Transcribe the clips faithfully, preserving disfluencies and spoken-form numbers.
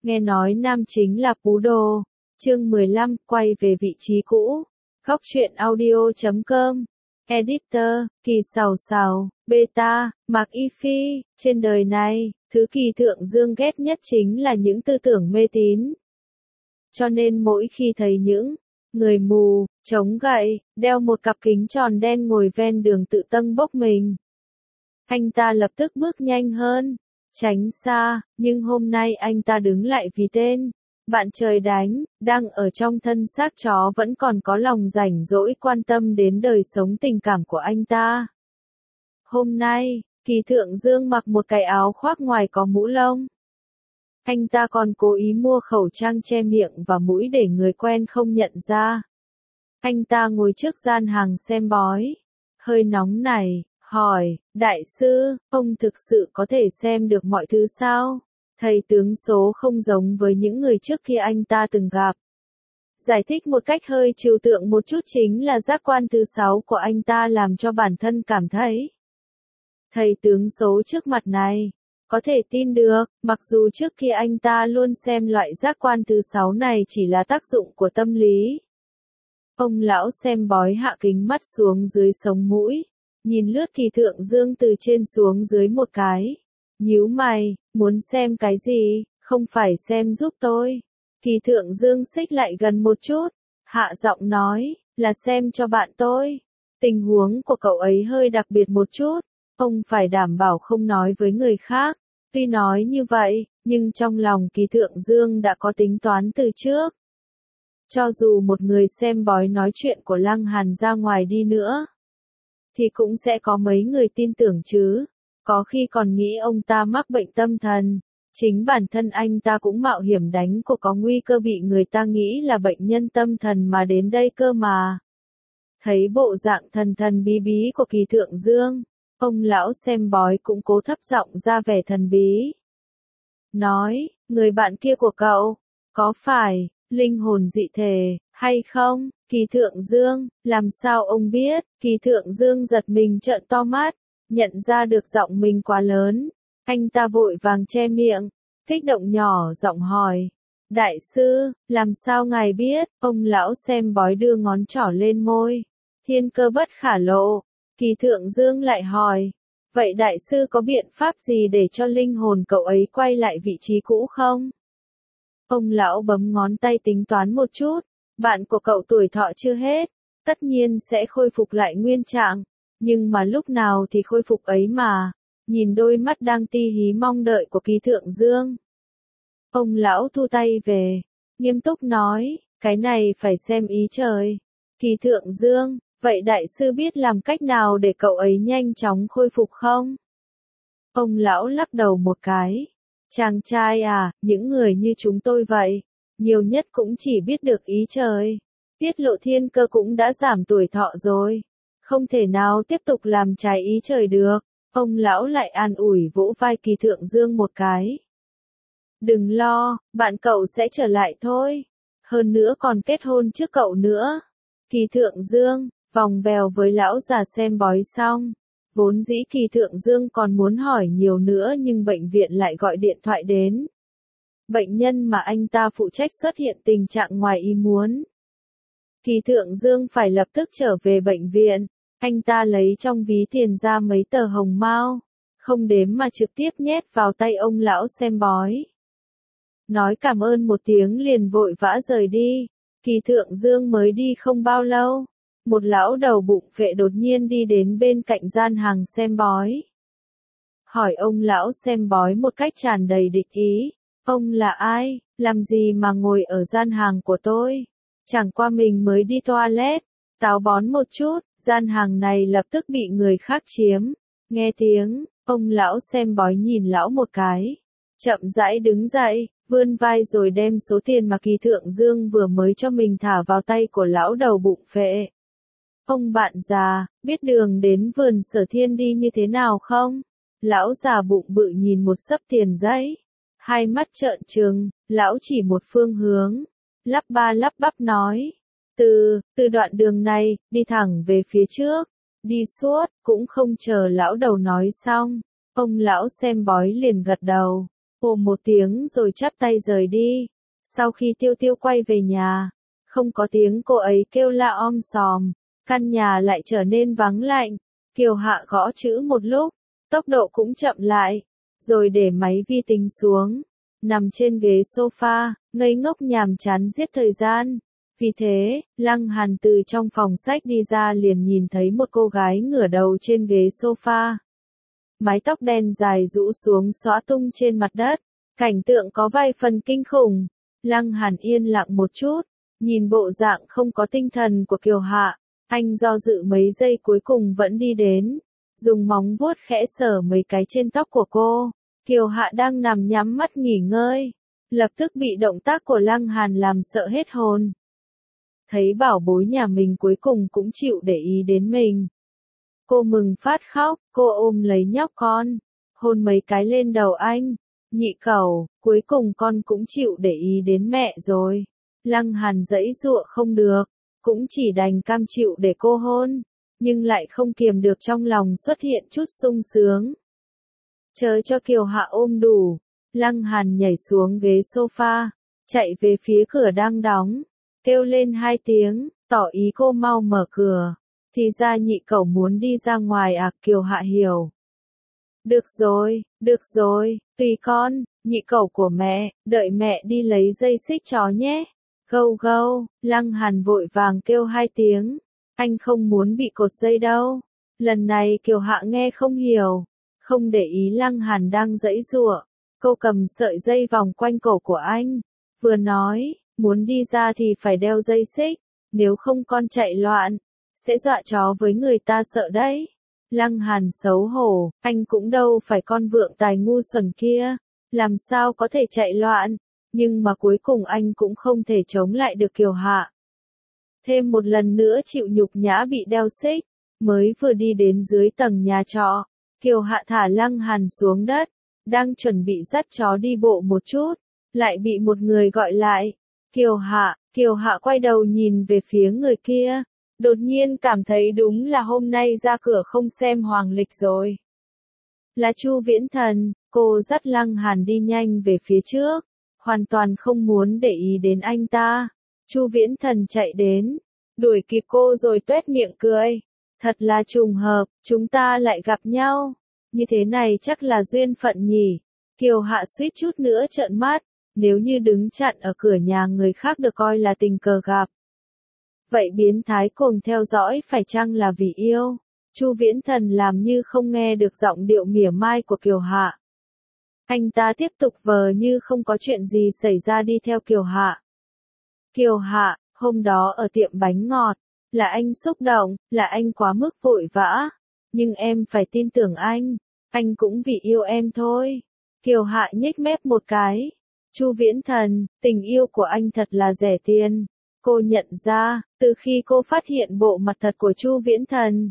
Nghe nói nam chính là Pú Đồ. Chương mười lăm, quay về vị trí cũ. Góc truyện audio chấm com. Editor, Kỳ Sào Sào, Beta, Mạc Y Phi. Trên đời này, thứ Kỳ Thượng Dương ghét nhất chính là những tư tưởng mê tín. Cho nên mỗi khi thấy những người mù, chống gậy, đeo một cặp kính tròn đen ngồi ven đường tự tâng bốc mình, anh ta lập tức bước nhanh hơn, tránh xa, nhưng hôm nay anh ta đứng lại vì tên bạn trời đánh, đang ở trong thân xác chó vẫn còn có lòng rảnh rỗi quan tâm đến đời sống tình cảm của anh ta. Hôm nay, Kỳ Thượng Dương mặc một cái áo khoác ngoài có mũ lông. Anh ta còn cố ý mua khẩu trang che miệng và mũi để người quen không nhận ra. Anh ta ngồi trước gian hàng xem bói, hơi nóng này, hỏi, đại sư, ông thực sự có thể xem được mọi thứ sao? Thầy tướng số không giống với những người trước kia anh ta từng gặp. Giải thích một cách hơi trừu tượng một chút chính là giác quan thứ sáu của anh ta làm cho bản thân cảm thấy thầy tướng số trước mặt này có thể tin được, mặc dù trước kia anh ta luôn xem loại giác quan thứ sáu này chỉ là tác dụng của tâm lý. Ông lão xem bói hạ kính mắt xuống dưới sống mũi, nhìn lướt Kỳ Thượng Dương từ trên xuống dưới một cái. Nhíu mày, muốn xem cái gì, không phải xem giúp tôi. Kỳ Thượng Dương xích lại gần một chút, hạ giọng nói, là xem cho bạn tôi. Tình huống của cậu ấy hơi đặc biệt một chút, ông phải đảm bảo không nói với người khác. Tuy nói như vậy, nhưng trong lòng Kỳ Thượng Dương đã có tính toán từ trước. Cho dù một người xem bói nói chuyện của Lăng Hàn ra ngoài đi nữa, thì cũng sẽ có mấy người tin tưởng chứ. Có khi còn nghĩ ông ta mắc bệnh tâm thần, chính bản thân anh ta cũng mạo hiểm đánh cuộc có nguy cơ bị người ta nghĩ là bệnh nhân tâm thần mà đến đây cơ mà. Thấy bộ dạng thần thần bí bí của Kỳ Thượng Dương, ông lão xem bói cũng cố thấp giọng ra vẻ thần bí. Nói, người bạn kia của cậu, có phải linh hồn dị thể, hay không? Kỳ Thượng Dương, làm sao ông biết? Kỳ Thượng Dương giật mình trợn to mắt, nhận ra được giọng mình quá lớn. Anh ta vội vàng che miệng, kích động nhỏ giọng hỏi. Đại sư, làm sao ngài biết? Ông lão xem bói đưa ngón trỏ lên môi. Thiên cơ bất khả lộ. Kỳ Thượng Dương lại hỏi. Vậy đại sư có biện pháp gì để cho linh hồn cậu ấy quay lại vị trí cũ không? Ông lão bấm ngón tay tính toán một chút. Bạn của cậu tuổi thọ chưa hết, tất nhiên sẽ khôi phục lại nguyên trạng. Nhưng mà lúc nào thì khôi phục ấy mà? Nhìn đôi mắt đang ti hí mong đợi của Kỳ Thượng Dương, ông lão thu tay về, nghiêm túc nói, cái này phải xem ý trời. Kỳ Thượng Dương, vậy đại sư biết làm cách nào để cậu ấy nhanh chóng khôi phục không? Ông lão lắc đầu một cái. Chàng trai à, những người như chúng tôi vậy, nhiều nhất cũng chỉ biết được ý trời. Tiết lộ thiên cơ cũng đã giảm tuổi thọ rồi, không thể nào tiếp tục làm trái ý trời được. Ông lão lại an ủi vỗ vai Kỳ Thượng Dương một cái. Đừng lo, bạn cậu sẽ trở lại thôi. Hơn nữa còn kết hôn trước cậu nữa. Kỳ Thượng Dương, vòng vèo với lão già xem bói xong. Vốn dĩ Kỳ Thượng Dương còn muốn hỏi nhiều nữa nhưng bệnh viện lại gọi điện thoại đến. Bệnh nhân mà anh ta phụ trách xuất hiện tình trạng ngoài ý muốn. Kỳ Thượng Dương phải lập tức trở về bệnh viện. Anh ta lấy trong ví tiền ra mấy tờ hồng mao, không đếm mà trực tiếp nhét vào tay ông lão xem bói. Nói cảm ơn một tiếng liền vội vã rời đi. Kỳ Thượng Dương mới đi không bao lâu, một lão đầu bụng phệ đột nhiên đi đến bên cạnh gian hàng xem bói. Hỏi ông lão xem bói một cách tràn đầy địch ý, ông là ai, làm gì mà ngồi ở gian hàng của tôi? Chẳng qua mình mới đi toilet, táo bón một chút. Gian hàng này lập tức bị người khác chiếm. Nghe tiếng, ông lão xem bói nhìn lão một cái. Chậm rãi đứng dậy, vươn vai rồi đem số tiền mà Kỳ Thượng Dương vừa mới cho mình thả vào tay của lão đầu bụng phệ. Ông bạn già, biết đường đến vườn Sở Thiên đi như thế nào không? Lão già bụng bự nhìn một xấp tiền giấy. Hai mắt trợn trừng, lão chỉ một phương hướng. Lắp ba lắp bắp nói. Từ, từ đoạn đường này, đi thẳng về phía trước, đi suốt, cũng không chờ lão đầu nói xong, ông lão xem bói liền gật đầu, ồ một tiếng rồi chắp tay rời đi. Sau khi Tiêu Tiêu quay về nhà, không có tiếng cô ấy kêu la om sòm, căn nhà lại trở nên vắng lạnh. Kiều Hạ gõ chữ một lúc, tốc độ cũng chậm lại, rồi để máy vi tính xuống, nằm trên ghế sofa, ngây ngốc nhàm chán giết thời gian. Vì thế, Lăng Hàn từ trong phòng sách đi ra liền nhìn thấy một cô gái ngửa đầu trên ghế sofa. Mái tóc đen dài rũ xuống xõa tung trên mặt đất, cảnh tượng có vài phần kinh khủng. Lăng Hàn yên lặng một chút, nhìn bộ dạng không có tinh thần của Kiều Hạ, anh do dự mấy giây cuối cùng vẫn đi đến, dùng móng vuốt khẽ sờ mấy cái trên tóc của cô. Kiều Hạ đang nằm nhắm mắt nghỉ ngơi, lập tức bị động tác của Lăng Hàn làm sợ hết hồn. Thấy bảo bối nhà mình cuối cùng cũng chịu để ý đến mình. Cô mừng phát khóc, cô ôm lấy nhóc con, hôn mấy cái lên đầu anh. Nhị cẩu, cuối cùng con cũng chịu để ý đến mẹ rồi. Lăng Hàn giãy giụa không được, cũng chỉ đành cam chịu để cô hôn, nhưng lại không kiềm được trong lòng xuất hiện chút sung sướng. Chờ cho Kiều Hạ ôm đủ, Lăng Hàn nhảy xuống ghế sofa, chạy về phía cửa đang đóng, kêu lên hai tiếng, tỏ ý cô mau mở cửa. Thì ra nhị cẩu muốn đi ra ngoài à? Kiều Hạ hiểu. Được rồi, được rồi, tùy con, nhị cẩu của mẹ, đợi mẹ đi lấy dây xích chó nhé. Gâu gâu, Lăng Hàn vội vàng kêu hai tiếng, anh không muốn bị cột dây đâu. Lần này Kiều Hạ nghe không hiểu, không để ý Lăng Hàn đang giãy giụa, cô cầm sợi dây vòng quanh cổ của anh, vừa nói, muốn đi ra thì phải đeo dây xích, nếu không con chạy loạn, sẽ dọa chó với người ta sợ đấy. Lăng Hàn xấu hổ, anh cũng đâu phải con vượng tài ngu xuẩn kia, làm sao có thể chạy loạn, nhưng mà cuối cùng anh cũng không thể chống lại được Kiều Hạ. Thêm một lần nữa chịu nhục nhã bị đeo xích, mới vừa đi đến dưới tầng nhà trọ, Kiều Hạ thả Lăng Hàn xuống đất, đang chuẩn bị dắt chó đi bộ một chút, lại bị một người gọi lại. Kiều Hạ, Kiều Hạ quay đầu nhìn về phía người kia. Đột nhiên cảm thấy đúng là hôm nay ra cửa không xem hoàng lịch rồi. Là Chu Viễn Thần, cô dắt Lăng Hàn đi nhanh về phía trước, hoàn toàn không muốn để ý đến anh ta. Chu Viễn Thần chạy đến, đuổi kịp cô rồi tuét miệng cười. Thật là trùng hợp, chúng ta lại gặp nhau. Như thế này chắc là duyên phận nhỉ. Kiều Hạ suýt chút nữa trợn mắt, nếu như đứng chặn ở cửa nhà người khác được coi là tình cờ gặp. Vậy biến thái cuồng theo dõi phải chăng là vì yêu? Chu Viễn Thần làm như không nghe được giọng điệu mỉa mai của Kiều Hạ. Anh ta tiếp tục vờ như không có chuyện gì xảy ra đi theo Kiều Hạ. Kiều Hạ, hôm đó ở tiệm bánh ngọt, là anh xúc động, là anh quá mức vội vã. Nhưng em phải tin tưởng anh, anh cũng vì yêu em thôi. Kiều Hạ nhếch mép một cái. Chu Viễn Thần, tình yêu của anh thật là rẻ tiền. Cô nhận ra, từ khi cô phát hiện bộ mặt thật của Chu Viễn Thần,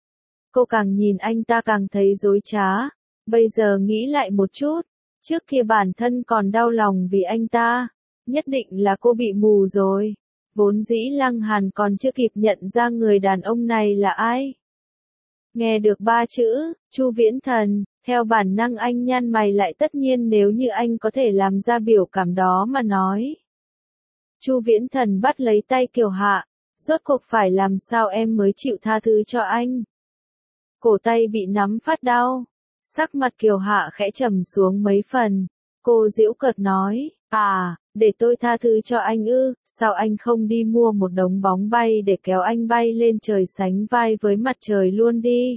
cô càng nhìn anh ta càng thấy dối trá. Bây giờ nghĩ lại một chút, trước kia bản thân còn đau lòng vì anh ta, nhất định là cô bị mù rồi. Vốn dĩ Lăng Hàn còn chưa kịp nhận ra người đàn ông này là ai. Nghe được ba chữ, Chu Viễn Thần, theo bản năng anh nhăn mày lại, tất nhiên nếu như anh có thể làm ra biểu cảm đó mà nói. Chu Viễn Thần bắt lấy tay Kiều Hạ, rốt cuộc phải làm sao em mới chịu tha thứ cho anh. Cổ tay bị nắm phát đau, sắc mặt Kiều Hạ khẽ trầm xuống mấy phần, cô giễu cợt nói, à, để tôi tha thứ cho anh ư, sao anh không đi mua một đống bóng bay để kéo anh bay lên trời sánh vai với mặt trời luôn đi.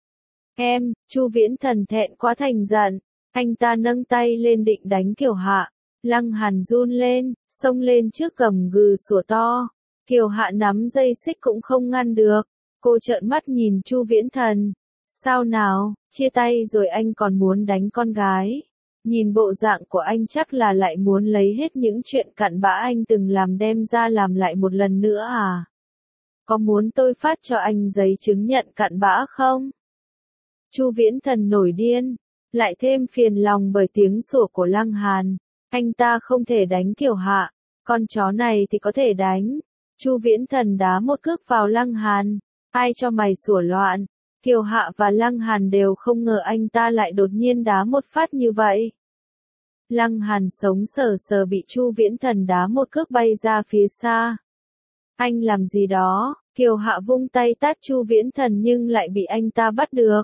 Em, Chu Viễn Thần thẹn quá thành giận, anh ta nâng tay lên định đánh Kiều Hạ. Lăng Hàn run lên, xông lên trước gầm gừ sủa to. Kiều Hạ nắm dây xích cũng không ngăn được. Cô trợn mắt nhìn Chu Viễn Thần. Sao nào, chia tay rồi anh còn muốn đánh con gái. Nhìn bộ dạng của anh chắc là lại muốn lấy hết những chuyện cặn bã anh từng làm đem ra làm lại một lần nữa à? Có muốn tôi phát cho anh giấy chứng nhận cặn bã không? Chu Viễn Thần nổi điên, lại thêm phiền lòng bởi tiếng sủa của Lăng Hàn. Anh ta không thể đánh Kiều Hạ, con chó này thì có thể đánh. Chu Viễn Thần đá một cước vào Lăng Hàn. Ai cho mày sủa loạn? Kiều Hạ và Lăng Hàn đều không ngờ anh ta lại đột nhiên đá một phát như vậy. Lăng Hàn sống sờ sờ bị Chu Viễn Thần đá một cước bay ra phía xa. Anh làm gì đó? Kiều Hạ vung tay tát Chu Viễn Thần nhưng lại bị anh ta bắt được.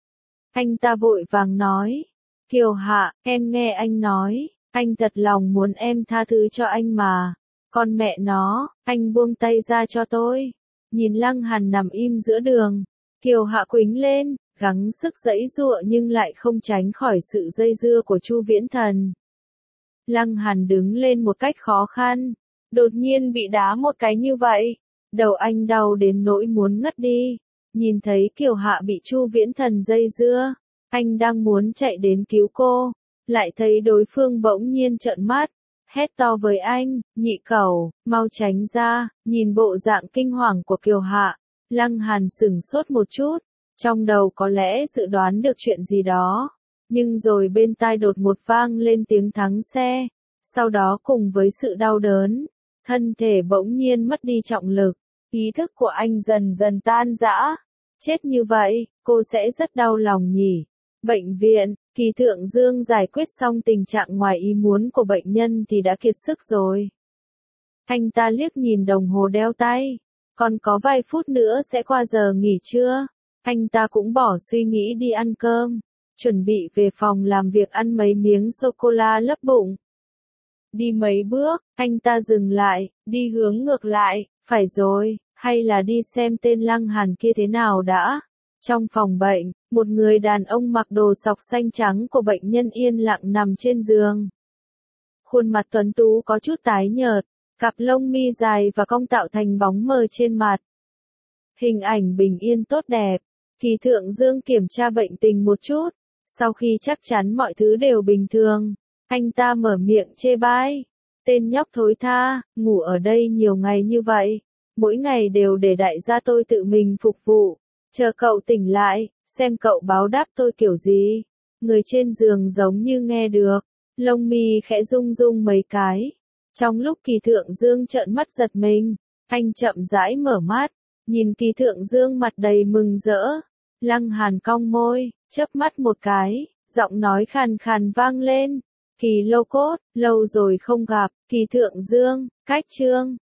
Anh ta vội vàng nói, Kiều Hạ, em nghe anh nói, anh thật lòng muốn em tha thứ cho anh mà. Con mẹ nó, anh buông tay ra cho tôi. Nhìn Lăng Hàn nằm im giữa đường, Kiều Hạ quĩnh lên, gắng sức giãy giụa nhưng lại không tránh khỏi sự dây dưa của Chu Viễn Thần. Lăng Hàn đứng lên một cách khó khăn, đột nhiên bị đá một cái như vậy, đầu anh đau đến nỗi muốn ngất đi. Nhìn thấy Kiều Hạ bị Chu Viễn Thần dây dưa, anh đang muốn chạy đến cứu cô, lại thấy đối phương bỗng nhiên trợn mắt, hét to với anh, nhị cẩu, mau tránh ra. Nhìn bộ dạng kinh hoàng của Kiều Hạ, Lăng Hàn sửng sốt một chút, trong đầu có lẽ dự đoán được chuyện gì đó, nhưng rồi bên tai đột một vang lên tiếng thắng xe, sau đó cùng với sự đau đớn, thân thể bỗng nhiên mất đi trọng lực, ý thức của anh dần dần tan rã. Chết như vậy, cô sẽ rất đau lòng nhỉ. Bệnh viện, Kỳ Thượng Dương giải quyết xong tình trạng ngoài ý muốn của bệnh nhân thì đã kiệt sức rồi. Anh ta liếc nhìn đồng hồ đeo tay, còn có vài phút nữa sẽ qua giờ nghỉ trưa. Anh ta cũng bỏ suy nghĩ đi ăn cơm, chuẩn bị về phòng làm việc ăn mấy miếng sô-cô-la lấp bụng. Đi mấy bước, anh ta dừng lại, đi hướng ngược lại, phải rồi, hay là đi xem tên Lăng Hàn kia thế nào đã. Trong phòng bệnh, một người đàn ông mặc đồ sọc xanh trắng của bệnh nhân yên lặng nằm trên giường. Khuôn mặt tuấn tú có chút tái nhợt, cặp lông mi dài và cong tạo thành bóng mờ trên mặt. Hình ảnh bình yên tốt đẹp. Kỳ Thượng Dương kiểm tra bệnh tình một chút, sau khi chắc chắn mọi thứ đều bình thường, anh ta mở miệng chê bai. Tên nhóc thối tha, ngủ ở đây nhiều ngày như vậy, mỗi ngày đều để đại gia tôi tự mình phục vụ, chờ cậu tỉnh lại, xem cậu báo đáp tôi kiểu gì. Người trên giường giống như nghe được, lông mi khẽ rung rung mấy cái. Trong lúc Kỳ Thượng Dương trợn mắt giật mình, anh chậm rãi mở mắt, nhìn Kỳ Thượng Dương mặt đầy mừng rỡ. Lăng Hàn cong môi, chớp mắt một cái, giọng nói khàn khàn vang lên. Kỳ Lô Cốt, lâu rồi không gặp. Kỳ Thượng Dương, cách chương.